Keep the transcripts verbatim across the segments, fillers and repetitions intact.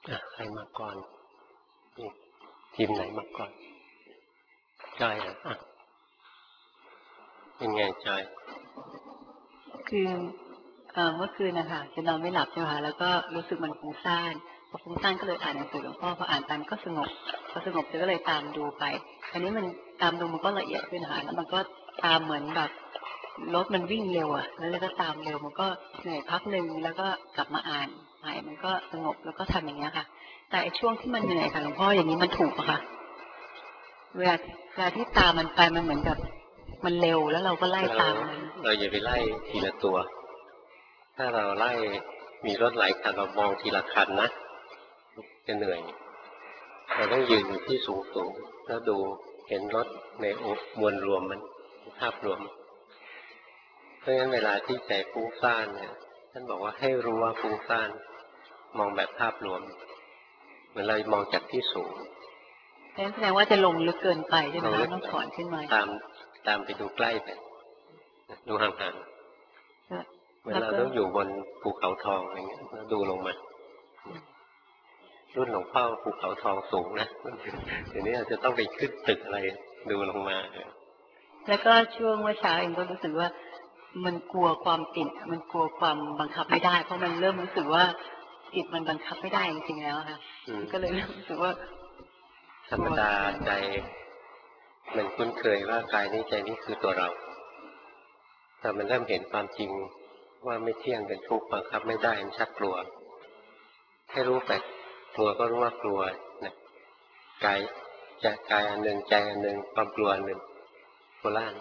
อ่ะใครมาก่อนนี่ทีมไหนมาก่อนจอยเหรออ่ะเป็นไงจอยคือเอ่อเมื่อคืนนะคะจะนอนไม่หลับใช่ไหมคะแล้วก็รู้สึกมันฟุ้งซ่านพอฟุ้งซ่านก็เลยอ่านหนังสือหลวงพ่อพออ่านตามก็สงบพอสงบก็เลยตามดูไปอันนี้มันตามดูมันก็ละเอียดขึ้นนะคะแล้วมันก็ตามเหมือนแบบรถมันวิ่งเร็วอ่ะแล้วก็ตามเร็วมันก็เหนื่อยพักหนึ่งแล้วก็กลับมาอ่านใหม่มันก็สงบแล้วก็ทำอย่างเงี้ยค่ะแต่ไอ้ช่วงที่มันเหนื่อยค่ะหลวงพ่ออย่างนี้มันถูกอะค่ะเวลาเวลาที่ตามมันไปมันเหมือนกับมันเร็วแล้วเราก็ไล่เราตามมันเราอย่าไปไล่ทีละตัวถ้าเราไล่มีรถหลายคันเรามองทีละคันนะจะเหนื่อยเราต้องยืนอยู่ที่สูงสูงแล้วดูเห็นรถในมวลรวมมันภาพรวมเพราะฉะนั้นเวลาที่ใจฟุ้งซ่านเนี่ยท่านบอกว่าให้รู้ว่าฟุ้งซ่านมองแบบภาพรวมเหมือนเรามองจากที่สูงแสดงว่าจะลงลึกเกินไปใช่ไหมคะเราเล็กต้องถอนขึ้นมาตามตามไปดูใกล้ไปดูห่างๆเหมือนเราต้องอยู่บนภูเขาทองอะไรเงี้ยแล้วดูลงมารุ่นหลวงพ่อภูเขาทองสูงนะเดี๋ยวนี้อาจจะต้องไปขึ้นตึกอะไรดูลงมาแล้วก็ช่วงเมื่อเช้าเองก็รู้สึกว่ามันกลัวความติดมันกลัวความบังคับไม่ได้เพราะมันเริ่มรู้สึกว่าจิตมันบังคับไม่ได้จริงๆแล้วค่ะก็เลยรู้สึกว่าธรรมดาใจมันคุ้นเคยว่ากายนี้ใจนี้คือตัวเราแต่มันเริ่มเห็นความจริงว่าไม่เที่ยงเป็นทุกข์บังคับไม่ได้มันชักกลัวให้รู้ไปกลัวก็รู้ว่ากลัวนะกายจะกายอันหนึ่งใจอันหนึ่งความกลัวอันหนึ่งโคล่าน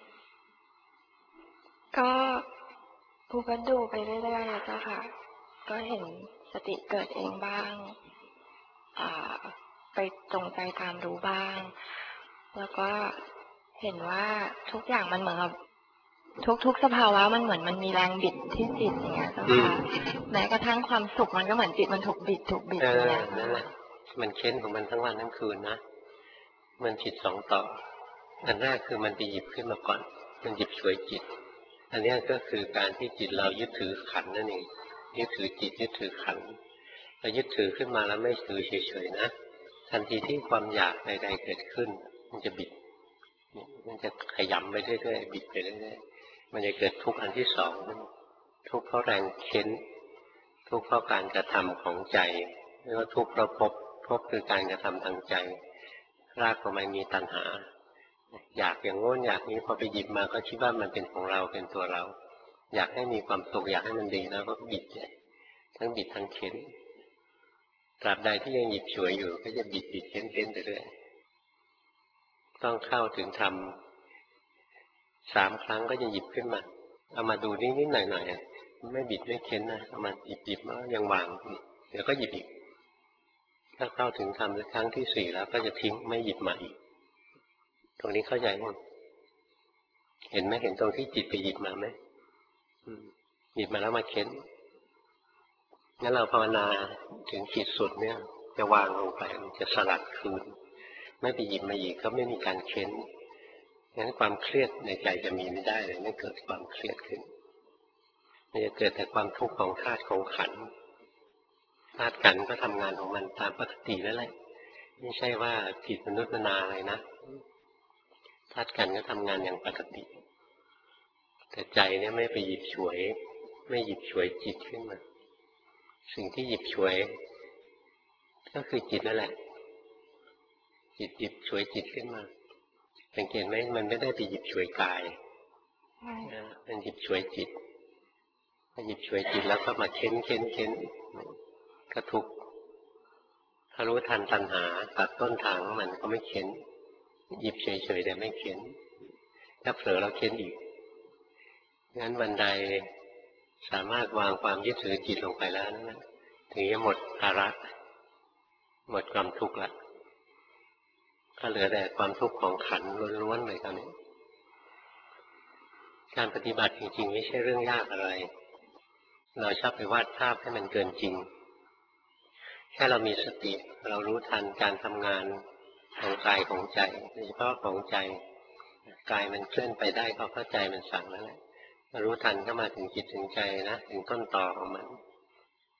ก็ภูก็ดูไปเรื่อยๆเจ้าค่ะก็เห็นสติเกิดเองบ้างอ่าไปจงใจตามรู้บ้างแล้วก็เห็นว่าทุกอย่างมันเหมือนกับทุกๆสภาวะมันเหมือนมันมีแรงบิดที่จิตอย่างเงี้ยเจ้าค่ะแม้กระทั่งความสุขมันก็เหมือนจิตมันถูกบิดถูกบิดอย่างเงี้ยนั่นแหละมันเค้นของมันทั้งวันทั้งคืนนะมันจิตสองต่ออันแรกคือมันไปหยิบขึ้นมาก่อนมันหยิบฉวยจิตอันนี้ก็คือการที่จิตเรายึดถือขันนั่นเองยึดถือจิตยึดถือขันเรายึดถือขึ้นมาแล้วไม่ถือเฉยๆนะทันทีที่ความอยากใดๆเกิดขึ้นมันจะบิดมันจะขยำไปเรื่อยๆบิดไปเรื่อยๆมันจะเกิดทุกข์อันที่สองทุกข์เพราะแรงเค้นทุกข์เพราะการกระทำของใจเรียกว่าทุกข์เพราะภพภพคือการกระทำทางใจรากของมันมีตัณหาอยากอย่างโน้นอยากนี้พอไปหยิบมาก็คิดว่ามันเป็นของเราเป็นตัวเราอยากให้มีความสุขอยากให้มันดีแล้วก็บิดทั้งบิดทั้งเค้นตราบใดที่ยังหยิบฉวยอยู่ก็จะบิดบิดเค้นเค้นไปเรื่อยต้องเข้าถึงธรรมสามครั้งก็จะหยิบขึ้นมาเอามาดูนิดๆหน่อยๆไม่บิดไม่เค้นนะเอามาหยิบหยิบแล้วยังวางเดี๋ยวก็หยิบอีกถ้าเข้าถึงธรรมครั้งที่สี่แล้วก็จะทิ้งไม่หยิบมาอีกตรงนี้เข้าใจยังเห็นไหมเห็นตรงที่จิตไปหยิบมาไหมหยิบมาแล้วมาเค้นงั้นเราภาวนาถึงจิตสุดเนี่ยจะวางลงไปจะสลัดคืนไม่ไปหยิบมาอีกก็ไม่มีการเค้นงั้นความเครียดในใจจะมีไม่ได้เลยไม่เกิดความเครียดขึ้นมันจะเกิดแต่ความทุกข์ของธาตุของขันธ์ธาตุขันธ์ก็ทำงานของมันตามปกตินั่นแหละไม่ใช่ว่าผิดมนุษย์มนาอะไรนะธาตุขันธ์ก็ทำงานอย่างปกติแต่ใจเนี่ยไม่ไปหยิบฉวยไม่หยิบฉวยจิตขึ้นมาสิ่งที่หยิบฉวยก็คือจิตนั่นแหละจิตหยิบฉวยจิตขึ้นมาสังเกตไหมมันไม่ได้ไปหยิบฉวยกายมันหยิบฉวยจิตพอหยิบฉวยจิตแล้วก็มาเค้นเค้นเค้นกระทุกถ้ารู้ทันตัณหาตัดต้นทางมันก็ไม่เค้นหยิบเฉยๆแต่ไม่เค้นถ้าเผลอเราเค้นอีกงั้นวันใดสามารถวางความยึดถือจิตลงไปแล้วนะถึงจะหมดภาระหมดความทุกข์ละก็เหลือแต่ความทุกข์ของขันธ์ล้วนๆเลยตอนนี้การปฏิบัติจริงๆไม่ใช่เรื่องยากอะไรเราชอบไปวาดภาพให้มันเกินจริงแค่เรามีสติเรารู้ทันการทำงานของกายของใจโดยเฉพาะของใจกายมันเคลื่อนไปได้ก็เพราะใจมันสั่งแล้วแหละรู้ทันเข้ามาถึงจิตถึงใจนะถึงต้นตอของมัน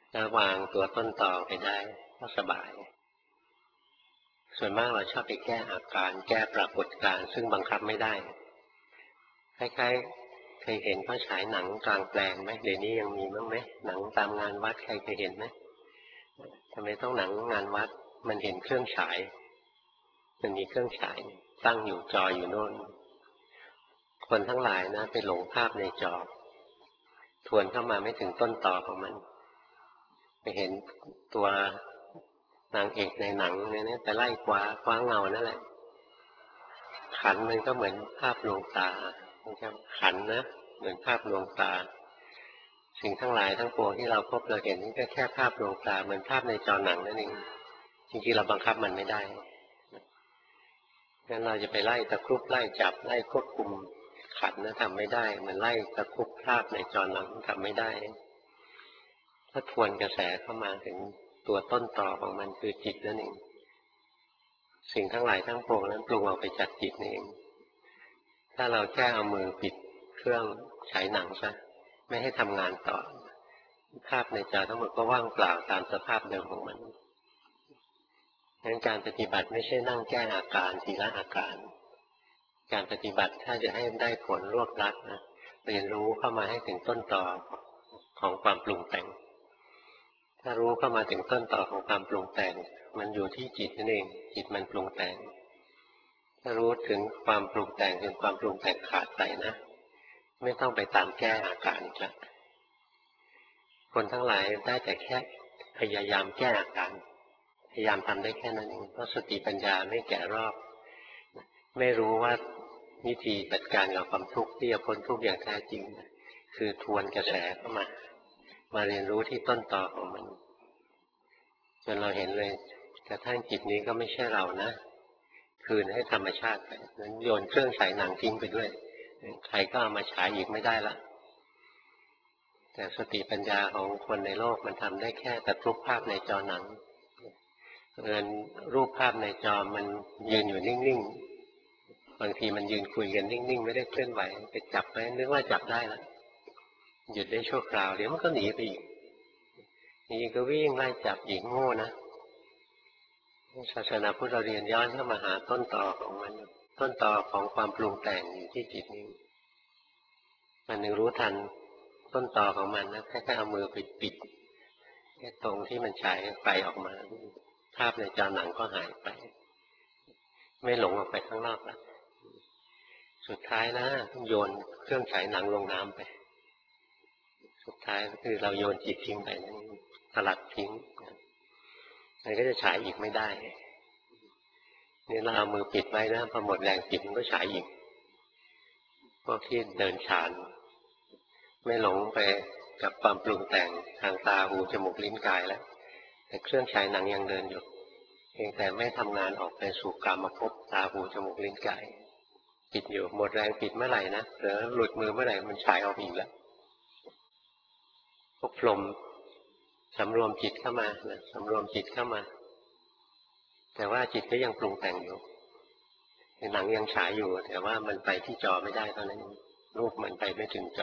แล้ววางตัวต้นตอไปได้ก็สบายส่วนมากเราชอบไปแก้อาการแก้ปรากฏการณ์ซึ่งบังคับไม่ได้คล้ายๆเคยเห็นเขาฉายหนังกลางแปลงไหมเดี๋ยวนี้ยังมีบ้างไหมหนังตามงานวัดใครเคยเห็นไหมทำไมต้องหนังงานวัดมันเห็นเครื่องฉายมันมีเครื่องฉายตั้งอยู่จออยู่โน่นคนทั้งหลายนะไปหลงภาพในจอทวนเข้ามาไม่ถึงต้นตอของมันไปเห็นตัวนางเอกในหนังเนี่ยไปไล่คว้าคว้าเงานั่นแหละขันมันก็เหมือนภาพลวงตาขันนะเหมือนภาพลวงตาสิ่งทั้งหลายทั้งปวงที่เราพบเราเห็นนี่ก็แค่ภาพลวงตาเหมือนภาพในจอหนังนั่นเองจริงๆเราบังคับมันไม่ได้งั้นเราจะไปไล่ตะครุบไล่จับไล่ควบคุมขันนะทำไม่ได้มันไล่ตะครุบภาพในจอหนังทำไม่ได้ถ้าทวนกระแสเข้ามาถึงตัวต้นตอของมันคือจิตนั่นเองสิ่งทั้งหลายทั้งปวงนั้นปรุงออกไปจากจิตนี่เองถ้าเราแค่เอามือปิดเครื่องฉายหนังซะไม่ให้ทำงานต่อภาพในจอทั้งหมดก็ว่างเปล่าตามสภาพเดิมของมันงั้นการปฏิบัติไม่ใช่นั่งแก้อาการทีละอาการการปฏิบัติถ้าจะให้ได้ผลรวบรัดนะเรียนรู้เข้ามาให้ถึงต้นตอของความปรุงแต่งถ้ารู้เข้ามาถึงต้นตอของความปรุงแต่งมันอยู่ที่จิตนั่นเองจิตมันปรุงแต่งถ้ารู้ถึงความปรุงแต่งจนความปรุงแต่งขาดไปนะไม่ต้องไปตามแก้อาการอีกแล้วคนทั้งหลายได้แต่แค่พยายามแก้อาการพยายามทำได้แค่นั้นเองเพราะสติปัญญาไม่แก่รอบไม่รู้ว่าวิธีจัดการกับความทุกข์ที่จะพ้นทุกข์อย่างแท้จริงคือทวนกระแสเข้ามามาเรียนรู้ที่ต้นตอของมันจนเราเห็นเลยกระทั่งจิตนี้ก็ไม่ใช่เรานะคืนให้ธรรมชาติไปนั้นโยนเครื่องฉายหนังทิ้งไปด้วยใครก็เอามาฉายอีกไม่ได้ละแต่สติปัญญาของคนในโลกมันทำได้แค่ตะครุบภาพในจอหนังเอิญรูปภาพในจอมันยืนอยู่นิ่งๆบางทีมันยืนคุยกันนิ่งๆไม่ได้เคลื่อนไหวไปจับไปนึกว่าจับได้แล้วหยุดได้ชั่วคราวเดี๋ยวมันก็หนีไปอีกนี่ก็วิ่งไล่จับอีกโง่นะศาสนาพุทธเราเรียนย้อนเข้ามาหาต้นตอของมันต้นตอของความปรุงแต่งอยู่ที่จิตนี้มันหนึ่งรู้ทันต้นตอของมันนะแค่เอามือไปปิดแค่ตรงที่มันฉายไฟออกมาภาพในจอหนังก็หายไปไม่หลงออกไปข้างนอกแล้วสุดท้ายนะต้องโยนเครื่องฉายหนังลงน้ำไปสุดท้ายคือเราโยนจิตทิ้งไปนั่นสลัดทิ้งมันก็จะฉายอีกไม่ได้นี่เราเอามือปิดไว้นะพอหมดแรงจิตมันก็ฉายอีกพวกที่เดินฌานไม่หลงไปกับความปรุงแต่งทางตาหูจมูกลิ้นกายแล้วแต่เครื่องฉายหนังยังเดินอยู่เพียงแต่ไม่ทำงานออกไปสู่กามภพตาหูจมูกลิ้นกายปิดอยู่หมดแรงปิดเมื่อไหร่นะหรือหลุดมือเมื่อไหร่มันฉายออกอีกแล้วพวกพรหมสำรวมจิตเข้ามานะสำรวมจิตเข้ามาแต่ว่าจิตก็ยังปรุงแต่งอยู่หนังยังฉายอยู่แต่ว่ามันไปที่จอไม่ได้เท่านั้นรูปมันไปไม่ถึงจอ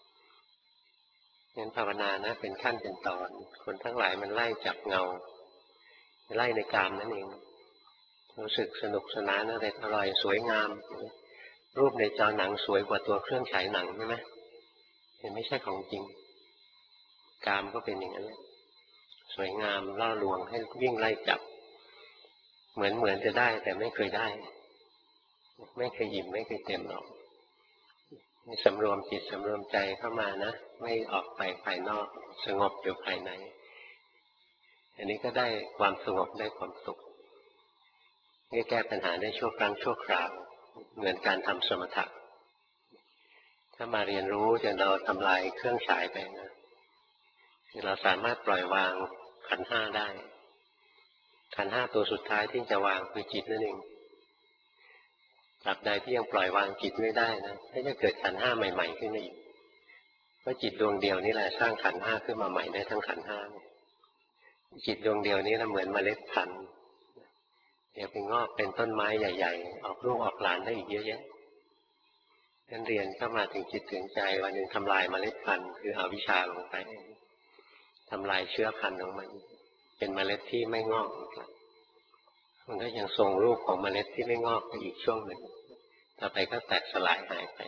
งั้นภาวนานะเป็นขั้นเป็นตอนคนทั้งหลายมันไล่จับเงาไล่ในกามนั่นเองรู้สึกสนุกสนานอะไรอร่อยสวยงามรูปในจอหนังสวยกว่าตัวเครื่องฉายหนังใช่ไหมเห็นไม่ใช่ของจริงกามก็เป็นอย่างนั้นสวยงามล่อลวงให้วิ่งไล่จับเหมือนเหมือนจะได้แต่ไม่เคยได้ไม่เคยอิ่มไม่เคยเต็มหรอกสำรวมจิตสำรวมใจเข้ามานะไม่ออกไปภายนอกสงบอยู่ภายในอันนี้ก็ได้ความสงบได้ความสุขนี่แก้ปัญหาได้ชั่วครั้งชั่วคราวเหมือนการทำสมถะถ้ามาเรียนรู้จนเราทำลายเครื่องฉายไปนะเราสามารถปล่อยวางขันธ์ห้าได้ขันธ์ห้าตัวสุดท้ายที่จะวางคือจิตนั่นเองตราบใดที่ยังปล่อยวางจิตไม่ได้นะให้จะเกิดขันธ์ห้าใหม่ๆขึ้นมาอีกเพราะจิตดวงเดียวนี่แหละสร้างขันธ์ห้าขึ้นมาใหม่ได้ทั้งขันธ์ห้าจิตดวงเดียวนี้นะเหมือนเมล็ดพันธุ์เดี๋ยวไปงอกเป็นต้นไม้ใหญ่ๆออกลูกออกหลานได้อีกเยอะแยะนั่นเรียนเข้ามาถึงจิตถึงใจวันหนึ่งทำลายเมล็ดพันธุ์คืออวิชชาลงไปทำลายเชื้อพันธุ์ของมันเป็นเมล็ดที่ไม่งอกมันก็ยังส่งรูปของเมล็ดที่ไม่งอกไปอีกช่วงหนึ่งต่อไปก็แตกสลายหายไป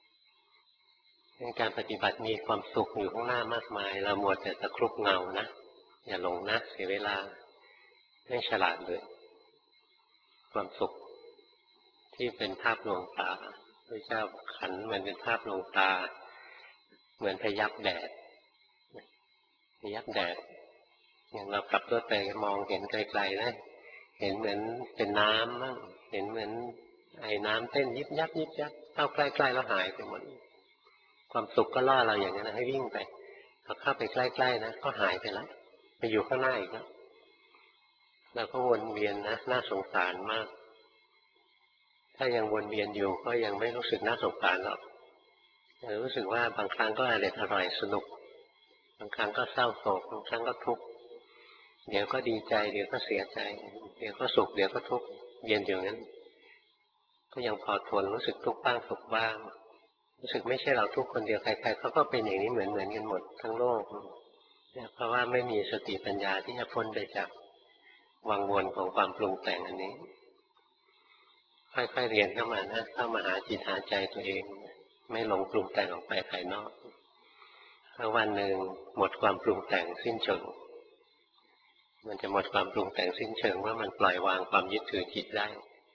การปฏิบัติมีความสุขอยู่ข้างหน้ามากมายเรามัวแต่ตะครุบเงานะอย่าหลงนะเสียเวลาไม่ฉลาดเลยความสุขที่เป็นภาพลวงตาพระเจ้าขันมันเป็นภาพลวงตาเหมือนพยับแดดพยับแดดอย่างเราขับรถไปมองเห็นไกลๆนะเห็นเหมือนเป็นน้ำบ้างเห็นเหมือนไอ้น้ำเต้นยิบยับยิบยับเข้าใกล้ๆแล้วหายไปหมดความสุขก็ล่อเราอย่างนั้นนะให้วิ่งไปพอเข้าไปใกล้ๆนะก็หายไปแล้วไปอยู่ข้างหน้าอีกแล้วเราก็วนเวียนนะน่าสงสารมากถ้ายังวนเวียนอยู่ก็ยังไม่รู้สึกน่าสงสารหรอกรู้สึกว่าบางครั้งก็อร่อยอร่อยสนุกบางครั้งก็เศร้าโศกบางครั้งก็ทุกข์เดี๋ยวก็ดีใจเดี๋ยวก็เสียใจเดี๋ยวก็สุขเดี๋ยวก็ทุกข์เวียนอยู่นั้นก็ยังพอทนรู้สึกทุกข์บ้างสุขบ้างรู้สึกไม่ใช่เราทุกคนเดียวใครๆเขาก็เป็นอย่างนี้เหมือนเหมือนกันหมดทั้งโลกเพราะว่าไม่มีสติปัญญาที่จะพ้นไปจากวังวนของความปรุงแต่งอันนี้ค่อยๆเรียนเข้ามานะเข้ามาหาจิตหาใจตัวเองไม่หลงปรุงแต่งออกไปภายนอกถ้าวันหนึ่งหมดความปรุงแต่งสิ้นเชิงมันจะหมดความปรุงแต่งสิ้นเชิงว่ามันปล่อยวางความยึดถือจิตได้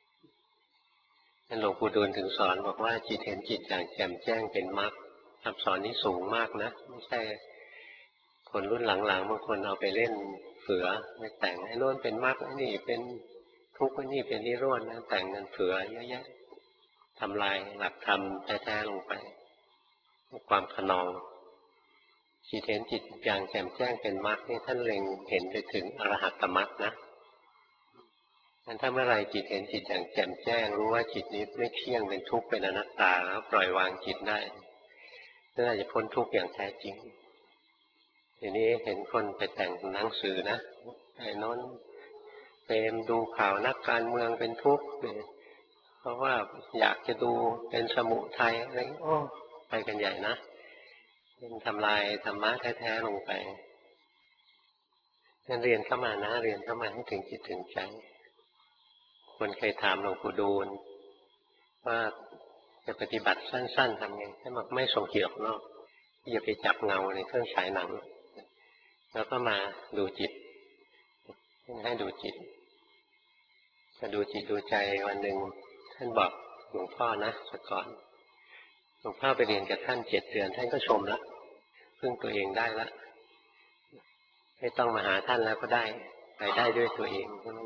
หลวงปู่ดูลถึงสอนบอกว่าจิตเห็นจิตอย่างแจ่มแจ้งเป็นมรรคคำสอนนี้สูงมากนะไม่ใช่คนรุ่นหลังๆบางคนเอาไปเล่นเสือไม่แต่งไอ้โน่นเป็นมรรคไอ้นี่เป็นทุกข์ไอ้นี่เป็นนิโรธนะแต่งกันเสือเยอะแยะทำลายหลักธรรมแท้ๆลงไปความขนองจิตเห็นจิตอย่างแจ่มแจ้งเป็นมรรคนี่ท่านเล็งเห็นไปถึงอรหัตตมรรคนะงั้นถ้าเมื่อไรจิตเห็นจิตอย่างแจ่มแจ้งรู้ว่าจิตนี้ไม่เที่ยงเป็นทุกข์เป็นอนัตตาแล้วปล่อยวางจิตได้นั่นอาจจะพ้นทุกข์อย่างแท้จริงทีนี้เห็นคนไปแต่งหนังสือนะไอ้น้นเฟมดูข่าวนักการเมืองเป็นทุกข์เพราะว่าอยากจะดูเป็นสมุทัยอะไรโอ้ไปกันใหญ่นะเป็นทำลายธรรมะแท้ๆลงไปนั่นเรียนเข้ามานะเรียนเข้ามาให้ถึงจิตถึงใจคนเคยถามหลวงปู่ดูลว่าจะปฏิบัติสั้นๆทำไงท่านบอกไม่ส่งจิตออกนอกอย่าไปจับเงาในเครื่องฉายหนังแล้วก็มาดูจิตให้ดูจิตจะดูจิตดูใจวันหนึ่งท่านบอกหลวงพ่อนะแต่ก่อนหลวงพ่อไปเรียนกับท่านเจ็ดเดือนท่านก็ชมละพึ่งตัวเองได้ละไม่ต้องมาหาท่านแล้วก็ได้ไปได้ด้วยตัวเอง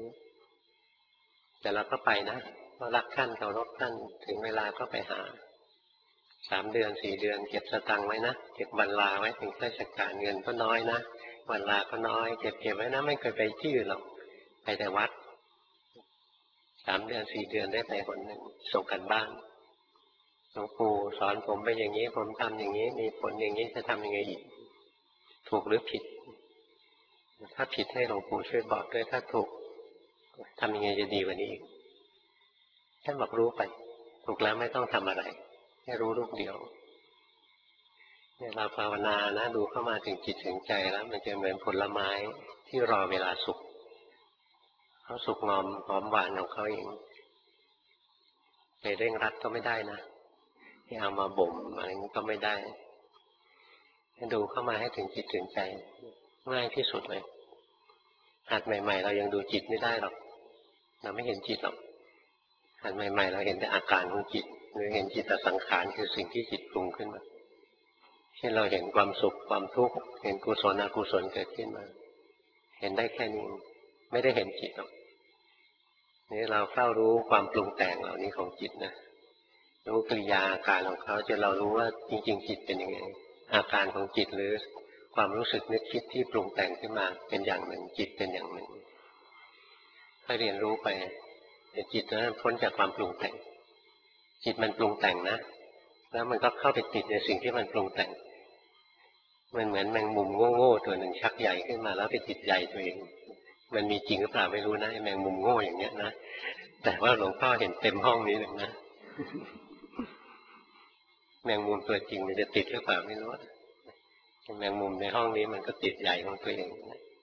แต่เราก็ไปนะเพราะรักท่านเคารพท่านถึงเวลาก็ไปหาสามเดือนสี่เดือนเก็บสตังค์ไว้นะเก็บวันลาไว้ถึงราชการเงินก็น้อยนะวันลาก็น้อยเก็บเก็บไว้นะไม่เคยไปที่อื่นหรอกไปแต่วัดสามเดือนสี่เดือนได้ไปคนหนึ่งส่งกันบ้านหลวงปู่สอนผมไปอย่างนี้ผมทำอย่างนี้มีผลอย่างนี้จะทำยังไงอีกถูกหรือผิดถ้าผิดให้หลวงปู่ช่วยบอกด้วยถ้าถูกทำยังไงจะดีกว่านี้อีกท่านบอกรู้ไปถูกแล้วไม่ต้องทำอะไรแค่รู้ลูกเดียวเนี่ยเราภาวนานะดูเข้ามาถึงจิตถึงใจแล้วมันจะเหมือนผลไม้ที่รอเวลาสุกเขาสุกงอมหอมหวานของเขาเองไปเร่งรัดก็ไม่ได้นะที่เอามาบ่มอะไรก็ไม่ได้ให้ดูเข้ามาให้ถึงจิตถึงใจง่ายที่สุดเลยหัดใหม่ๆเรายังดูจิตไม่ได้หรอกเราไม่เห็นจิตหรอกหัดใหม่ๆเราเห็นแต่อาการของจิตหรือเห็นจิตสังขารคือสิ่งที่จิตปรุงขึ้นมาเช่นเราเห็นความสุขความทุกข์เห็นกุศลอกุศลเกิดขึ้นมาเห็นได้แค่นี้ไม่ได้เห็นจิตหรอกนี่เราเฝ้ารู้ความปรุงแต่งเหล่านี้ของจิตนะรู้กิริยาอาการของเขาจนเรารู้ว่าจริงๆจิตเป็นยังไงอาการของจิตหรือความรู้สึกนึกคิดที่ปรุงแต่งขึ้นมาเป็นอย่างหนึ่งจิตเป็นอย่างหนึ่งถ้าเรียนรู้ไปแต่จิตนั้นพ้นจากความปรุงแต่งจิตมันปรุงแต่งนะแล้วมันก็เข้าไปติดในสิ่งที่มันปรุงแต่งมันเหมือนแมงมุมโง่ๆตัวหนึ่งชักใหญ่ขึ้นมาแล้วไปติดใหญ่ตัวเองมันมีจริงหรือเปล่าไม่รู้นะไอ้แมงมุมโง่อย่างเงี้ยนะแต่ว่าหลวงพ่อเห็นเต็มห้องนี้เลยนะแมงมุมตัวจริงมันจะติดหรือเปล่าไม่รู้แมงมุมในห้องนี้มันก็ติดใหญ่ของตัวเอง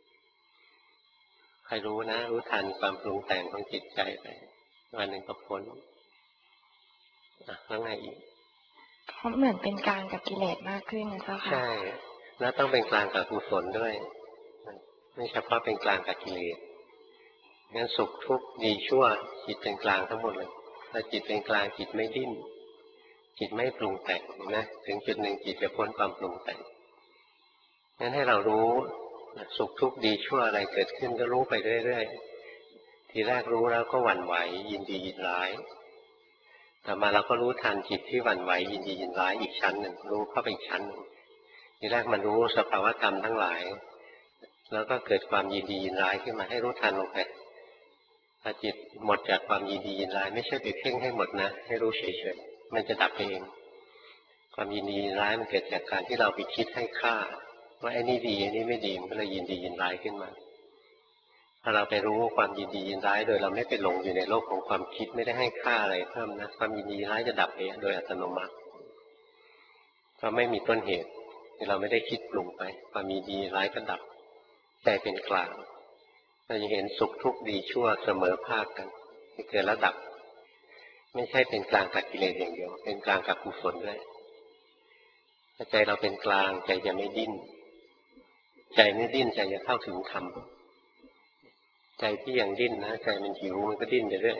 ใครรู้นะรู้ทันความปรุงแต่งของจิตใจไปวันหนึ่งก็พ้นอ่ะแล้วไงอีกเพราะเหมือนเป็นกลางกับกิเลสมากขึ้นนะเจ้าค่ะใช่แล้วต้องเป็นกลางกับกุศลด้วยไม่เฉพาะเป็นกลางกับกิเลสงั้นสุขทุกข์ดีชั่วจิตเป็นกลางทั้งหมดเลยถ้าจิตเป็นกลางจิตไม่ดิ้นจิตไม่ปรุงแต่งนะถึงจุดหนึ่งจิตจะพ้นความปรุงแต่งงั้นให้เรารู้สุขทุกข์ดีชั่วอะไรเกิดขึ้นก็รู้ไปเรื่อยๆทีแรกรู้แล้วก็หวั่นไหวยินดียินร้ายต่อมาเราก็รู้ทันจิตที่หวั่นไหวยินดียินร้ายอีกชั้นหนึ่งรู้เข้าไปอีกชั้นหนึ่งทีแรกมันรู้สภาวธรรมทั้งหลายแล้วก็เกิดความยินดียินร้ายขึ้นมาให้รู้ทันลงไปถ้าจิตหมดจากความยินดียินร้ายไม่ใช่ไปเพ่งให้หมดนะให้รู้เฉยๆมันจะดับเองความยินดียินร้ายมันเกิดจากการที่เราไปคิดให้ค่าว่าไอ้นี่ดีไอ้นี่ไม่ดีมันก็เลยยินดียินร้ายขึ้นมาถ้าเราไปรู้ความยินดียินร้ายโดยเราไม่ไปหลงอยู่ในโลกของความคิดไม่ได้ให้ค่าอะไรเพิ่มนะความยินดียินร้ายจะดับเองโดยอัตโนมัติเพราะไม่มีต้นเหตุเราไม่ได้คิดปรุงไปความยินดีร้ายก็ดับใจเป็นกลางเราจะเห็นสุขทุกข์ดีชั่วเสมอภาคกันที่เกิดแล้วดับไม่ใช่เป็นกลางกับกิเลสอย่างเดียวเป็นกลางกับกุศลด้วยถ้าใจเราเป็นกลางใจจะไม่ดิ้นใจไม่ดิ้นใจจะเข้าถึงธรรมใจที่ยังดิ้นนะใจมันหิวมันก็ดิ้นไปเรื่อย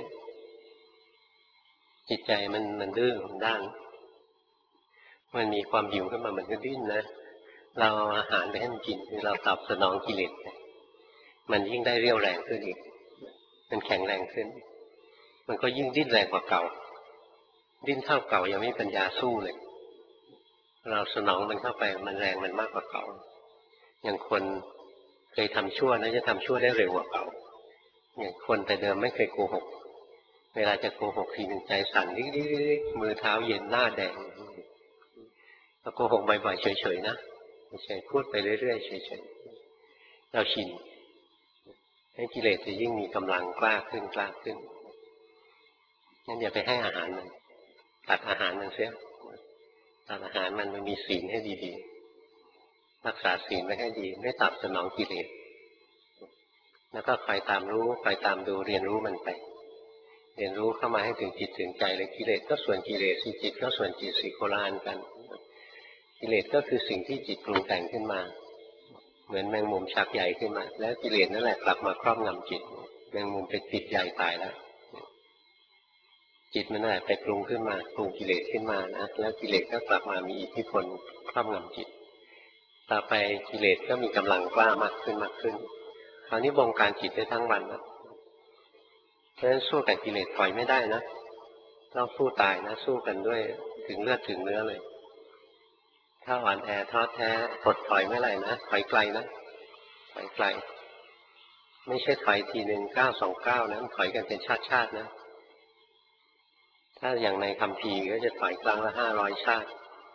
จิตใจมันมันดื้อมันด้านมันมีความหิวขึ้นมามันก็ดิ้นนะเราเอาอาหารไปให้มันกินคือเราตอบสนองกิเลสมันยิ่งได้เรี่ยวแรงขึ้นอีกมันแข็งแรงขึ้นมันก็ยิ่งดิ้นแรงกว่าเก่าดิ้นเท่าเก่ายังไม่มีปัญญาสู้เลยเราสนองมันเข้าไปมันแรงมันมากกว่าเก่าอย่างคนเคยทำชั่วนะจะทำชั่วได้เร็วกว่าเก่าอย่างคนแต่เดิมไม่เคยโกหกเวลาจะโกหกทีหนึ่งใจสั่นดิ๊กๆมือเท้าเย็นหน้าแดงพอโกหกบ่อยๆเฉยๆนะเฉยๆพูดไปเรื่อยๆเฉยๆเราชินให้กิเลสจะยิ่งมีกำลังกล้าขึ้นกล้าขึ้นงั้นอย่าไปให้อาหารมันตัดอาหารมันเสียตัดอาหารมันมันมีศีลให้ดีๆรักษาศีลไว้ให้ดีไม่ตอบสนองกิเลสแล้วก็คอยตามรู้คอยตามดูเรียนรู้มันไปเรียนรู้เข้ามาให้ถึงจิตถึงใจเลยกิเลสก็ส่วนกิเลสสิจิตก็ส่วนจิตสิโคลานกันกิเลสก็คือสิ่งที่จิตปรุงแต่งขึ้นมาเหมือนแมงมุมชักใหญ่ขึ้นมาแล้วกิเลสนั่นแหละกลับมาครอบงำจิตแมงมุมเป็นจิตใหญ่ตายแล้วจิตมันนั่นแหละไปปรุงขึ้นมาปรุงกิเลสขึ้นมานะแล้วกิเลสก็กลับมามีอิทธิพลครอบงำจิตต่อไปกิเลสก็มีกำลังกล้ามากขึ้นมากขึ้นคราวนี้บงการจิตได้ทั้งวันนะเพราะฉะนั้นสู้กับกิเลสถอยไม่ได้นะต้องสู้ตายนะสู้กันด้วยถึงเลือดถึงเนื้อเลยถ้าอ่อนแอท้อแท้ถดถอยเมื่อไหร่นะถอยไกลนะถอยไกลไม่ใช่ถอยทีหนึ่งเก้าสองเก้านะถอยกันเป็นชาติชาตินะถ้าอย่างในคัมภีร์ก็จะถอยครั้งละห้าร้อยชาติ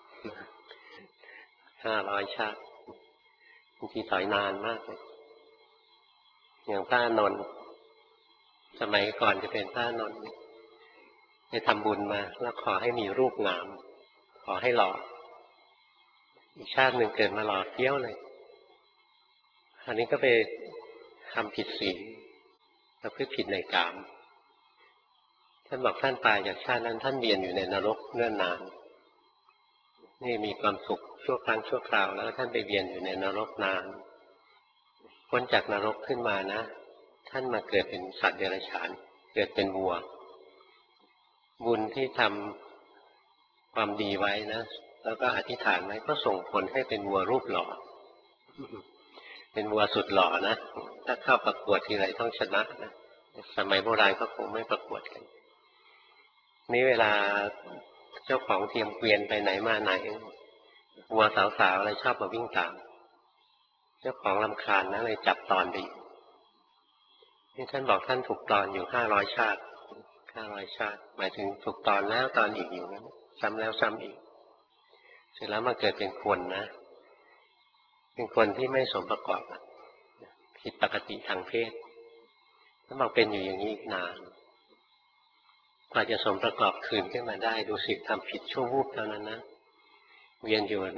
ห้าร้อยชาติบางทีถอยนานมากเลยอย่างพระอานนท์สมัยก่อนจะเป็นพระอานนท์ไปทำบุญมาแล้วขอให้มีรูปงามขอให้หล่ออีกชาติหนึ่งเกิดมาหล่อเกี้ยวเลยอันนี้ก็ไปทำผิดศีลแล้วก็ผิดในกามท่านบอกท่านตายจากชาตินั้นท่านเวียนอยู่ในนรกเนิ่นนานนี่มีความสุขชั่วครั้งชั่วคราวแล้วท่านไปเวียนอยู่ในนรกนานพ้นจากนรกขึ้นมานะท่านมาเกิดเป็นสัตว์เดรัจฉานเกิดเป็นวัวบุญที่ทำความดีไว้นะแล้วก็อธิษฐานไว้ก็ส่งผลให้เป็นวัวรูปหล่อเป็นวัวสุดหล่อนะถ้าเข้าประกวดทีไรต้องชนะนะสมัยโบราณก็คงไม่ประกวดกันนี่เวลาเจ้าของเทียมเกวียนไปไหนมาไหนวัวสาวๆอะไรชอบมาวิ่งตามเจ้าของรำคาญนะเลยจับตอนไปนี่ท่านบอกท่านถูกตอนอยู่ห้าร้อยชาติห้าร้อยชาติหมายถึงถูกตอนแล้วตอนอีกอยู่นั้นซ้ำแล้วซ้ำอีกเสร็จแล้วมาเกิดเป็นคนนะเป็นคนที่ไม่สมประกอบผิดปกติทางเพศท่านบอกเป็นอยู่อย่างนี้อีกนานกว่าจะสมประกอบคืนขึ้นมาได้ดูสิทำผิดชั่ววูบเท่านั้นนะเวียนอยู่นับ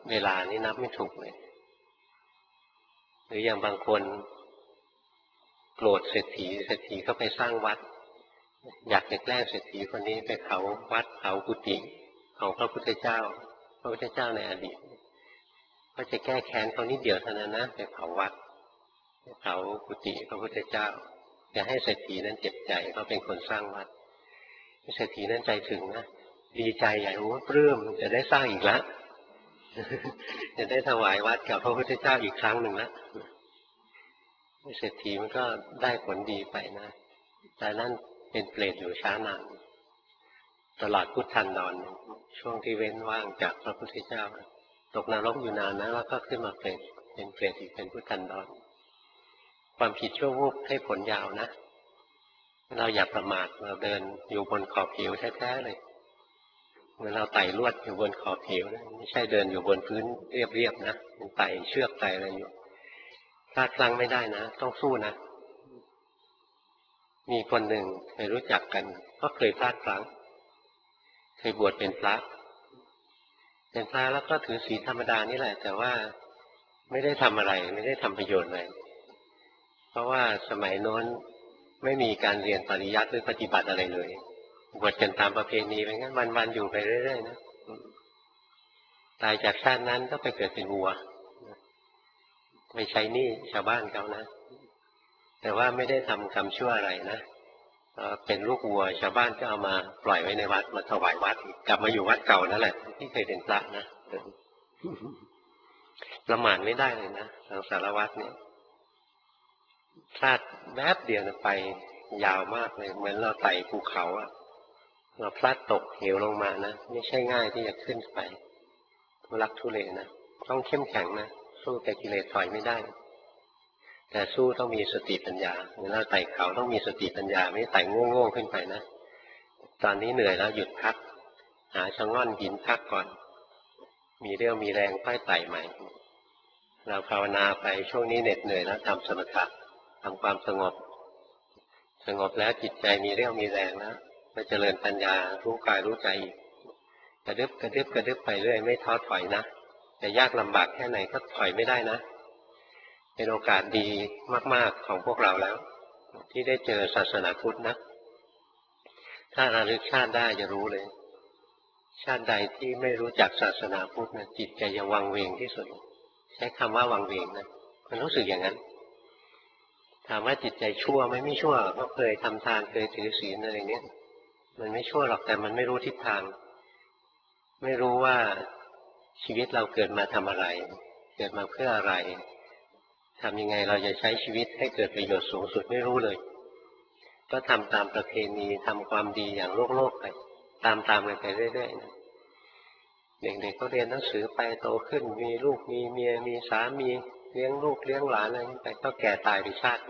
เวลานี่นับไม่ถูกเลยหรืออย่างบางคนโกรธเศรษฐีเศรษฐีก็ไปสร้างวัดอยากจะแกล้งเศรษฐีคนนี้ไปเผาวัดเผากุฏิของพระพุทธเจ้าพระพุทธเจ้าในอดีตก็จะแก้แค้นเขานิดเดียวเท่านั้นนะไปเผาวัดไปเผากุฏิพระพุทธเจ้าจะให้เศรษฐีนั้นเจ็บใจเขาเป็นคนสร้างวัดเศรษฐีนั้นใจถึงนะดีใจใหญ่โอ้ปลื้มจะได้สร้างอีกแล้วจะได้ถวายวัดกับพระพุทธเจ้าอีกครั้งหนึ่งแล้วเศรษฐีมันก็ได้ผลดีไปนะแต่นั้นเป็นเปรตอยู่ช้านานตลอดพุทธันดรช่วงที่เว้นว่างจากพระพุทธเจ้าตกนรกอยู่นานนะแล้วก็ขึ้นมาเป็นเป็นเปรตอีกเป็นพุทธันดรความผิดชั่ววูบให้ผลยาวนะเราอย่าประมาทเราเดินอยู่บนขอบเหวแท้ๆเลยเมื่อเราไต่ลวดอยู่บนขอบเหวนะไม่ใช่เดินอยู่บนพื้นเรียบๆนะมันไต่เชือกไต่อะไรอยู่พลาดพลั้งไม่ได้นะต้องสู้นะมีคนหนึ่งเคยรู้จักกันก็เคยพลาดพลั้งเคยบวชเป็นพระเป็นพระแล้วก็ถือศีลธรรมดานี่แหละแต่ว่าไม่ได้ทำอะไรไม่ได้ทำประโยชน์อะไรเพราะว่าสมัยโน้นไม่มีการเรียนปริยัติหรือปฏิบัติอะไรเลยบวชกันตามประเพณีไปงั้นวันๆอยู่ไปเรื่อยๆนะตายจากชาตินั้นก็ไปเกิดเป็นวัวไปใช้หนี้ชาวบ้านเขานะแต่ว่าไม่ได้ทำกรรมชั่วอะไรนะเป็นลูกวัวชาวบ้านก็เอามาปล่อยไว้ในวัดมาถวายวัดกลับมาอยู่วัดเก่านั่นแหละที่เคยเป็นพระนะละหมาดไม่ได้เลยนะทางสารวัตรเนี่ยพลาดแวบเดียวไปยาวมากเลยเหมือนเราไต่ภูเขาอะเราพลาดตกเหวลงมานะไม่ใช่ง่ายที่จะขึ้นไปทุลักทุเลนะต้องเข้มแข็งนะสู้แต่กิเลสถอยไม่ได้แต่สู้ต้องมีสติปัญญาเวลาไต่เขาต้องมีสติปัญญาไม่ไต่โง่ๆขึ้นไปนะตอนนี้เหนื่อยแล้วหยุดพักหาชะง่อนหินพักก่อนมีเรี่ยวมีแรงค่อยไต่ใหม่เราภาวนาไปช่วงนี้เหน็ดเหนื่อยแล้วทำสมถะทำความสงบสงบแล้วจิตใจมีเรี่ยวมีแรงแล้วไปเจริญปัญญารู้กายรู้ใจอีกกระดึบกระดึบกระดึบไปเรื่อยไม่ท้อถอยนะแต่ยากลำบากแค่ไหนก็ถอยไม่ได้นะเป็นโอกาสดีมากๆของพวกเราแล้วที่ได้เจอศาสนาพุทธนะถ้าระลึกชาติได้จะรู้เลยชาติใดที่ไม่รู้จักศาสนาพุทธนะจิตใจจะวังเวงที่สุดใช้คำว่าวังเวงนะมันรู้สึกอย่างนั้นถามว่าจิตใจชั่วไหมไม่ชั่วเพราะเคยทำทานเคยถือศีลอะไรเนี้ยมันไม่ชั่วหรอกแต่มันไม่รู้ทิศทางไม่รู้ว่าชีวิตเราเกิดมาทำอะไรเกิดมาเพื่ออะไรทำยังไงเราจะใช้ชีวิตให้เกิดประโยชน์สูงสุดไม่รู้เลยก็ทำตามประเพณีทำความดีอย่างโลกโลกไปตามตามกันไปเรื่อยๆนะเด็กๆก็เรียนหนังสือไปโตขึ้นมีลูกมีเมียมีสามีเลี้ยงลูกเลี้ยงหลานอะไรไปก็แก่ตายไปชาติ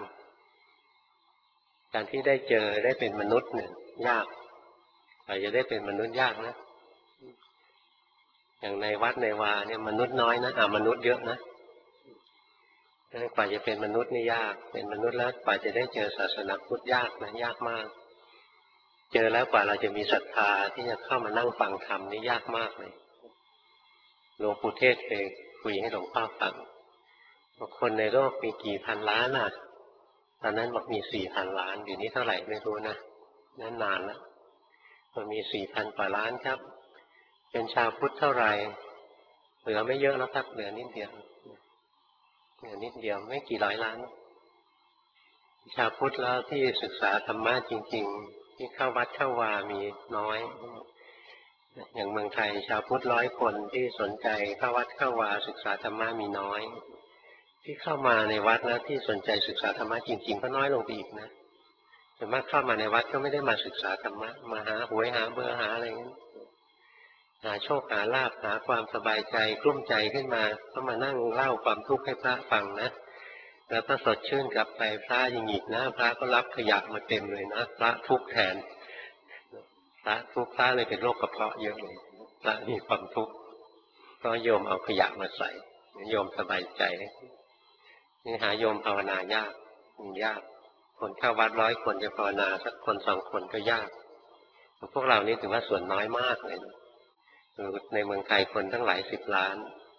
การที่ได้เจอได้เป็นมนุษย์เนี่ยยากกว่าจะได้เป็นมนุษย์ยากนะอย่างในวัดในวาเนี่ยมนุษย์น้อยนะอ่ามนุษย์เยอะนะกว่าจะเป็นมนุษย์นี่ยากเป็นมนุษย์แล้วกว่าจะได้เจอศาสนาพุทธยากนะยากมากเจอแล้วกว่าเราจะมีศรัทธาที่จะเข้ามานั่งฟังธรรมนี่ยากมากเลยหลวงปู่เทศเคยคุยให้หลวงพ่อฟังว่าคนในโลกมีกี่พันล้านน่ะตอนนั้นบอกมีสี่พันล้านอยู่นี้เท่าไหร่ไม่รู้นะนั่นนานแล้วมันมีสี่พันกว่าล้านครับเป็นชาวพุทธเท่าไหร่เหลือไม่เยอะแล้วครับเหลือนิดเดียวเหลือนิดเดียวไม่กี่ร้อยล้านชาวพุทธแล้วที่ศึกษาธรรมะจริงๆที่เข้าวัดเข้าวามีน้อยอย่างเมืองไทยชาวพุทธร้อยคนที่สนใจเข้าวัดเข้าวาศึกษาธรรมะมีน้อยที่เข้ามาในวัดแล้วที่สนใจศึกษาธรรมะจริงๆก็น้อยลงไปอีกนะส่วนมากเข้ามาในวัดก็ไม่ได้มาศึกษาธรรมะมาหาหวยหาเบอร์หาอะไรงั้นหาโชคหาลาภหาความสบายใจกลุ้มใจขึ้นมาก็มานั่งเล่าความทุกข์ให้พระฟังนะแล้วก็สดชื่นกลับไปพระยังหยิกนะพระก็รับขยะมาเต็มเลยนะพระทุกข์แทนพระทุกข์พระเลยเป็นโรคกระเพาะเยอะเลยพระมีความทุกข์ก็โยมเอาขยะมาใส่โยมสบายใจนี่หาโยมภาวนายากมันยากคนเข้าวัดร้อยคนจะภาวนาสักคนสองคนก็ยากพวกเรานี่ถือว่าส่วนน้อยมากเลยในเมืองไทยคนทั้งหลายสิบล้าน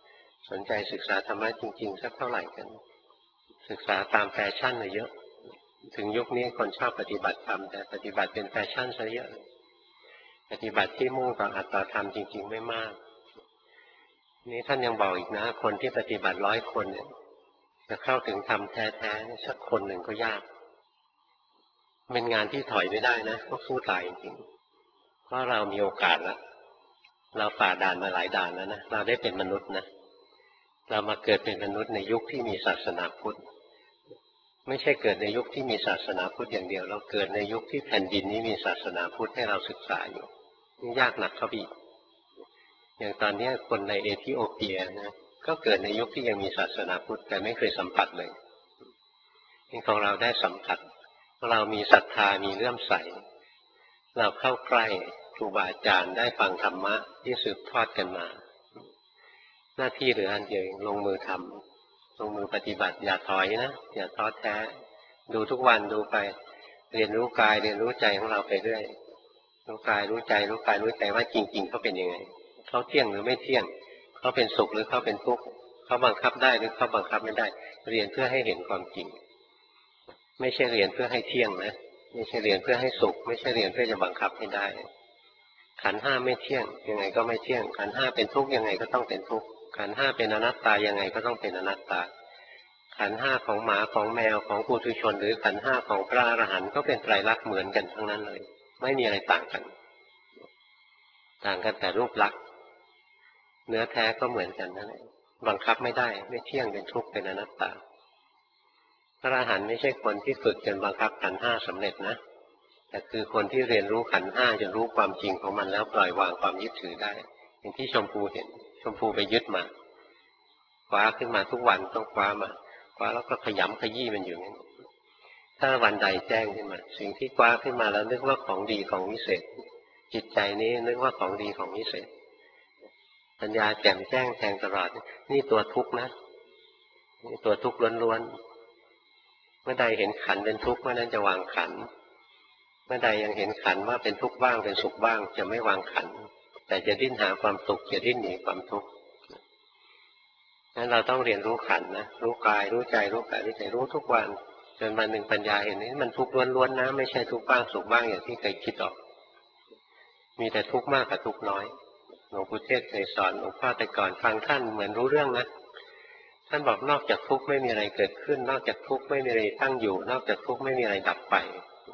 สนใจศึกษาธรรมะจริงๆสักเท่าไหร่กันศึกษาตามแฟชั่นน่ะเยอะถึงยุคนี้คนชอบปฏิบัติธรรมแต่ปฏิบัติเป็นแฟชั่นซะเยอะปฏิบัติที่มุ่งต่ออัตตาธรรมจริงๆไม่มากนี่ท่านยังบอกอีกนะคนที่ปฏิบัติร้อยคนเนี่ยจะเข้าถึงธรรมแท้ๆสักคนหนึ่งก็ยากเป็นงานที่ถอยไม่ได้นะก็สู้ตายจริงๆเพราะเรามีโอกาสแล้วเราฝ่าด่านมาหลายด่านแล้วนะเราได้เป็นมนุษย์นะเรามาเกิดเป็นมนุษย์ในยุคที่มีศาสนาพุทธไม่ใช่เกิดในยุคที่มีศาสนาพุทธอย่างเดียวเราเกิดในยุคที่แผ่นดินนี้มีศาสนาพุทธให้เราศึกษาอยู่นี่ยากหนักเข้าไปอีกอย่างตอนนี้คนในเอธิโอเปียนะก็เกิดในยุคที่ยังมีศาสนาพุทธแต่ไม่เคยสัมผัสเลยนี่ของเราได้สัมผัสเรามีศรัทธามีเลื่อมใสเราเข้าใกล้ครูบาอาจารย์ได้ฟังธรรมะที่สืบทอดกันมาหน้าที่เหลืออันเดียวลงมือทำลงมือปฏิบัติอย่าถอยนะอย่าท้อแท้ดูทุกวันดูไปเรียนรู้กายเรียนรู้ใจของเราไปเรื่อยรู้กายรู้ใจรู้กายรู้ใจว่าจริงๆเขาเป็นยังไงเขาเที่ยงหรือไม่เที่ยงเขาเป็นสุขหรือเขาเป็นทุกข์เขาบังคับได้หรือเขาบังคับไม่ได้เรียนเพื่อให้เห็นความจริงไม่ใช่เรียนเพื่อให้เที่ยงนะไม่ใช่เรียนเพื่อให้สุขไม่ใช่เรียนเพื่อจะบังคับให้ได้ขันธ์ห้าไม่เที่ยงยังไงก็ไม่เที่ยงขันธ์ห้าเป็นทุกข์ยังไงก็ต้องเป็นทุกข์ขันธ์ห้าเป็นอนัตตายังไงก็ต้องเป็นอนัตตาขันธ์ห้าของหมาของแมวของปุถุชนหรือขันธ์ห้าของพระอรหันต์ก็เป็นไตรลักษณ์เหมือนกันทั้งนั้นเลยไม่มีอะไรต่างกันต่างกันแต่รูปลักษณ์เนื้อแท้ก็เหมือนกันนั่นแหละบังคับไม่ได้ไม่เที่ยงเป็นทุกข์เป็นอนัตตาพระอรหันต์ไม่ใช่คนที่ฝึกจนบังคับขันธ์ห้าสำเร็จนะแต่คือคนที่เรียนรู้ขันธ์ห้าจนรู้ความจริงของมันแล้วปล่อยวางความยึดถือได้อย่างที่ชมพูเห็นชมพูไปยึดมาคว้าขึ้นมาทุกวันต้องคว้ามาคว้าแล้วก็ขยำขยี้มันอยู่นี่ถ้าวันใดแจ้งขึ้นมาสิ่งที่คว้าขึ้นมาแล้วนึกว่าของดีของวิเศษจิตใจนี้นึกว่าของดีของวิเศษปัญญาแจ่มแจ้งแทงตลอดนี่ตัวทุกข์นะนี่ตัวทุกข์ล้วนๆเมื่อใดเห็นขันเป็นทุกข์เมื่อนั้นจะวางขันเมื่อใดยังเห็นขันว่าเป็นทุกข์บ้างเป็นสุขบ้างจะไม่วางขันแต่จะดิ้นหาความสุขจะดิ้นหนีความทุกข์งั้นเราต้องเรียนรู้ขันนะรู้กายรู้ใจรู้กายรู้ใจรู้ทุกวันจนวันหนึ่งปัญญาเห็นนี่มันทุกข์ล้วนๆนะไม่ใช่ทุกข์บ้างสุขบ้างอย่างที่เคยคิดออกมีแต่ทุกข์มากกับทุกข์น้อยหลวงปู่เทศเคยสอนหลวงพ่อแต่ก่อนฟังท่านเหมือนรู้เรื่องนะท่านบอกนอกจากทุกข์ไม่มีอะไรเกิดขึ้นนอกจากทุกข์ไม่มีอะไรตั้งอยู่นอกจากทุกข์ไม่มีอะไรดับไป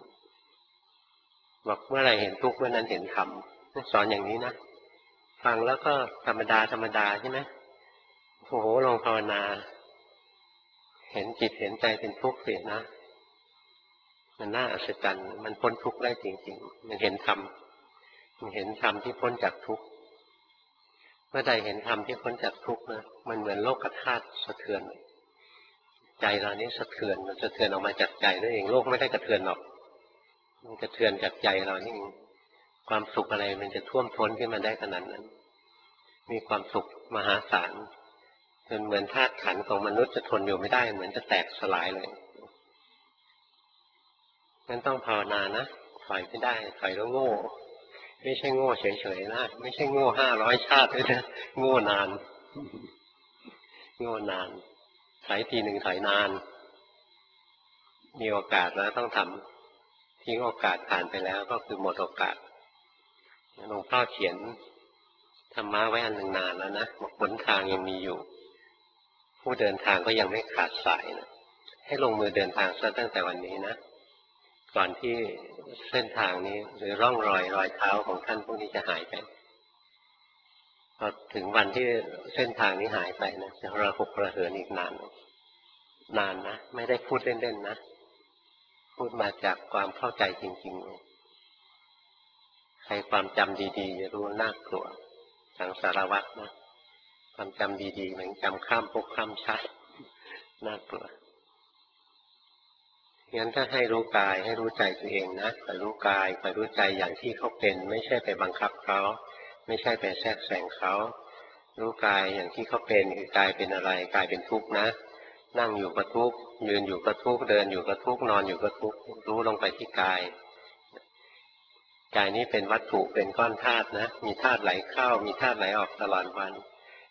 บอกเมื่อไรเห็นทุกข์เมื่อนั้นเห็นธรรมสอนอย่างนี้นะฟังแล้วก็ธรรมดาธรรมดาใช่ไหมโอ้โหลงภาวนาเห็นจิตเห็นใจเป็นทุกข์สินะมันน่าอัศจรรย์มันพ้นทุกข์ได้จริงๆมันเห็นธรรมมันเห็นธรรมที่พ้นจากทุกข์เมื่อใดเห็นธรรมที่พ้นจากทุกข์นะมันเหมือนโลกธาตุสะเทือนใจเรานี้สะเทือนมันสะเทือนออกมาจากใจนั่นเองโลกไม่ได้กระเทือนหรอกมันกระเทือนจากใจเรานี่ความสุขอะไรมันจะท่วมท้นขึ้นมาได้ขนาดนั้นมีความสุขมหาศาลจนเหมือนธาตุขันธ์ของมนุษย์จะทนอยู่ไม่ได้เหมือนจะแตกสลายเลยงั้นต้องภาวนานะถอยไม่ได้ถอยแล้วโง่ไม่ใช่โง่เฉยๆนะไม่ใช่โง่ห้าร้อยชาติด้วยนะโง่นานโง่นานถอยทีหนึ่งถอยนานมีโอกาสแล้วต้องทำทิ้งโอกาสผ่านไปแล้วก็คือหมดโอกาสหลวงพ่อเขียนธรรมะไว้อันหนึ่งนานแล้วนะบอกหนทางยังมีอยู่ผู้เดินทางก็ยังไม่ขาดสายนะให้ลงมือเดินทางซะตั้งแต่วันนี้นะก่อนที่เส้นทางนี้หรือร่องรอยรอยเท้าของท่านพวกนี้จะหายไปพอถึงวันที่เส้นทางนี้หายไปนะจะระหกระเหินอีกนานนานนะไม่ได้พูดเล่นๆนะพูดมาจากความเข้าใจจริงๆใครความจำดีๆจะรู้น่ากลัวสังสารวัฏนะความจำดีๆเหมือนจำข้ามภพข้ามชาติน่ากลัวงั้นถ้าให้รู้กายให้รู้ใจตัวเองนะคอยรู้กายคอยรู้ใจอย่างที่เขาเป็นไม่ใช่ไปบังคับเขาไม่ใช่ไปแทรกแซงเขารู้กายอย่างที่เขาเป็นคือกายเป็นอะไรกายเป็นทุกข์นะนั่งอยู่ก็ทุกข์ยืนอยู่ก็ทุกข์เดินอยู่ก็ทุกข์นอนอยู่ก็ทุกข์รู้ลงไปที่กายกายนี้เป็นวัตถุเป็นก้อนธาตุนะมีธาตุไหลเข้ามีธาตุไหลออกตลอดวัน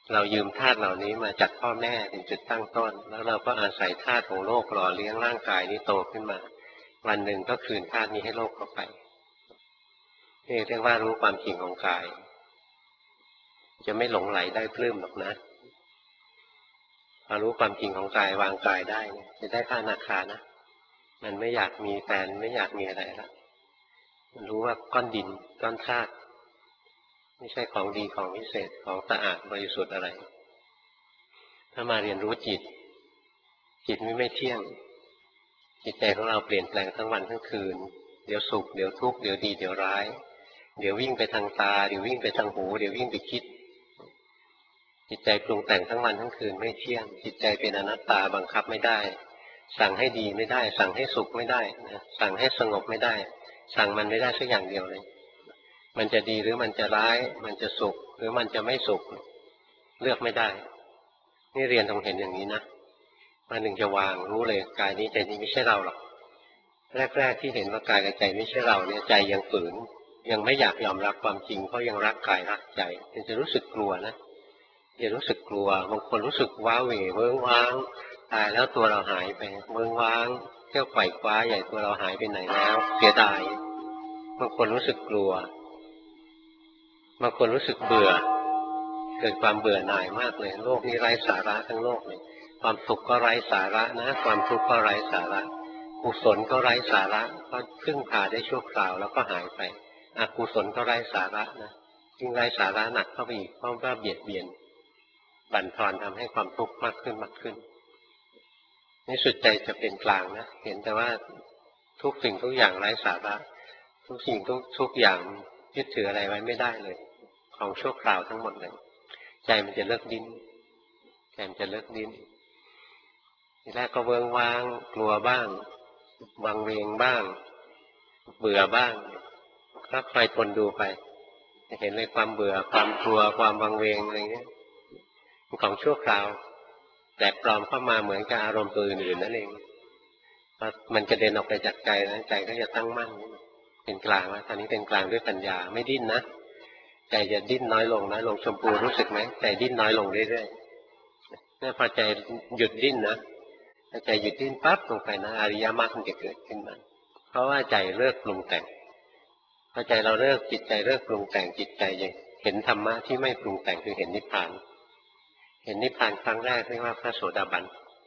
เรายืมธาตุเหล่านี้มาจากพ่อแม่เป็นจุดตั้งต้นแล้วเราก็อาศัยธาตุของโลกหล่อเลี้ยงร่างกายนี้โตขึ้นมาวันหนึ่งก็คืนธาตุนี้ให้โลกเข้าไปนี่เรียกว่ารู้ความจริงของกายจะไม่หลงไหลได้ปลื้มหรอกนะพอรู้ความจริงของกายวางกายได้จะได้พระอนาคานะมันไม่อยากมีแฟนไม่อยากมีอะไรละมันรู้ว่าก้อนดินก้อนธาตุไม่ใช่ของดีของวิเศษของสะอาดบริสุทธิ์อะไรถ้ามาเรียนรู้จิตจิตไม่ไม่เที่ยงจิตใจของเราเปลี่ยนแปลงทั้งวันทั้งคืนเดี๋ยวสุขเดี๋ยวทุกข์เดี๋ยวดีเดี๋ยวร้ายเดี๋ยววิ่งไปทางตาเดี๋ยววิ่งไปทางหูเดี๋ยววิ่งไปคิดจิตใจปรุงแต่งทั้งวันทั้งคืนไม่เที่ยงจิตใจเป็นอนัตตาบังคับไม่ได้สั่งให้ดีไม่ได้สั่งให้สุขไม่ได้นะสั่งให้สงบไม่ได้สั่งมันไม่ได้สักอย่างเดียวเลยมันจะดีหรือมันจะร้ายมันจะสุขหรือมันจะไม่สุขเลือกไม่ได้นี่เรียนต้องเห็นอย่างนี้นะวันหนึ่งจะวางรู้เลยกายนี้ใจนี้ไม่ใช่เราหรอกแรกๆที่เห็นว่ากายกับใจไม่ใช่เราเนี่ยใจยังฝืนยังไม่อยากยอมรับความจริงเพราะยังรักกายรักใจมันจะรู้สึกกลัวนะจะรู้สึกกลัวบางคนรู้สึกว้าเหวเวิ้งว้างตายแล้วตัวเราหายไปเวิ้งว้างเที่ยวไขว่คว้าใหญ่ตัวเราหายไปไหนแล้วเสียดายบางคนรู้สึกกลัวบางคนรู้สึกเบื่อเกิดความเบื่อหน่ายมากเลยโลกนี้ไร้สาระทั้งโลกเลยความสุขก็ไร้สาระนะความทุกข์ก็ไร้สาระกุศลก็ไร้สาระก็พึ่งพาได้ชั่วคราวแล้วก็หายไปอกุศลก็ไร้สาระนะยิ่งไร้สาระหนักเข้าไปอีกเพราะว่าเบียดเบียนบั่นทอนทำให้ความทุกข์มากขึ้นมากขึ้นในสุดใจจะเป็นกลางนะเห็นแต่ว่าทุกสิ่งทุกอย่างไร้สาระทุกสิ่งทุกทุกอย่างยึดถืออะไรไว้ไม่ได้เลยของชั่วคราวทั้งหมดเลยใจมันจะเลิกดิ้นใจมันจะเลิกดิ้นทีแรกก็เวิ้งว้างกลัวบ้างวังเวงบ้างเบื่อบ้างก็คอยทนดูไปจะเห็นเลยความเบื่อความกลัวความวังเวงอะไรเงี้ยของชั่วคราวแต่ปลอมเข้ามาเหมือนกับอารมณ์ตัวอื่นๆนั่นเองพอมันกระเด็นออกไปจากใจแล้วใจก็จะตั้งมั่นเป็นกลางว่าตอนนี้เป็นกลางด้วยปัญญาไม่ดิ้นนะใจจะดิ้นน้อยลงน้อยลงชมพูรู้สึกไหมใจดิ้นน้อยลงเรื่อยๆเมื่อพอใจหยุดดิ้นนะพอใจหยุดดิ้นปั๊บลงไปนะอริยมรรคมันจะเกิดขึ้นมาเพราะว่าใจเลิกปรุงแต่งพอใจเราเลิกจิตใจเลิกปรุงแต่งจิตใจจะเห็นธรรมะที่ไม่ปรุงแต่งคือเห็นนิพพานเห็นนิพพานครั้งแรกเรียกว่าพระโสดาบัน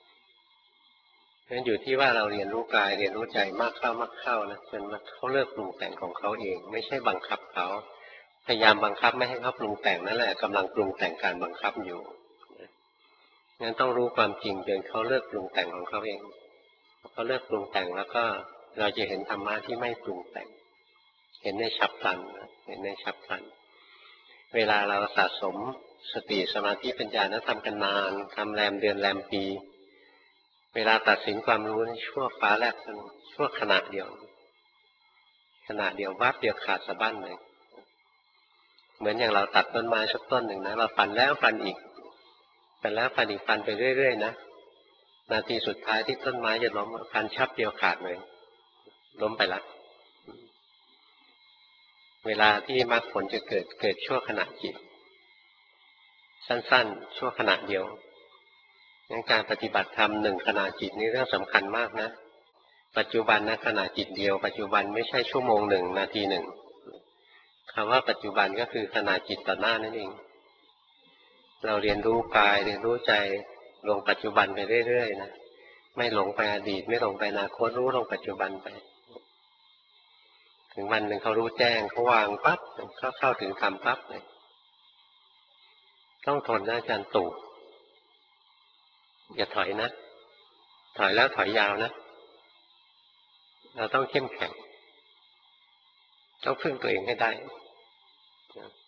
นั้นอยู่ที่ว่าเราเรียนรู้กายเรียนรู้ใจมากเข้ามากเข้านะจนเขาเลิกปรุงแต่งของเขาเองไม่ใช่บังคับเขาพยายามบังคับไม่ให้เขาปรุงแต่งนั่นแหละกำลังปรุงแต่งการบังคับอยู่งั้นต้องรู้ความจริงจนเขาเลิกปรุงแต่งของเขาเองเขาเลิกปรุงแต่งแล้วก็เราจะเห็นธรรมะที่ไม่ปรุงแต่งเห็นในฉับพลันเห็นในฉับพลันเวลาเราสะสมสติสมาธิปัญญานั้นทำกันนานทำแรมเดือนแรมปีเวลาตัดสินความรู้ในชั่วฟ้าแลบชั่วขณะเดียวขณะเดียววับเดียวขาดสะบั้นเลยเหมือนอย่างเราตัดต้นไม้สักต้นหนึ่งนะเราฟันแล้วฟันอีกฟันแล้วฟันอีกฟันไปเรื่อยๆนะนาทีสุดท้ายที่ต้นไม้จะล้มฟันชับเดียวขาดเลยล้มไปละเวลาที่มรรคผลจะเกิดเกิดชั่วขณะจิตสั้นๆชั่วขณะเดียวงั้นการปฏิบัติธรรมหนึ่งขณะจิตนี่เรื่องสำคัญมากนะปัจจุบันนะขณะจิตเดียวปัจจุบันไม่ใช่ชั่วโมงหนึ่งนาทีหนึ่งคำว่าปัจจุบันก็คือขณะจิตต่อหน้านั่นเองเราเรียนรู้กายเรียนรู้ใจลงปัจจุบันไปเรื่อยๆนะไม่หลงไปอดีตไม่หลงไปอนาคตรู้ลงปัจจุบันไปถึงวันหนึ่งเขารู้แจ้งเขาวางปั๊บเขาเข้าถึงธรรมปั๊บเลยต้องทนนะอาจารย์ตู่อย่าถอยนะถอยแล้วถอยยาวนะเราต้องเข้มแข็งต้องพึ่งตัวเองให้ได้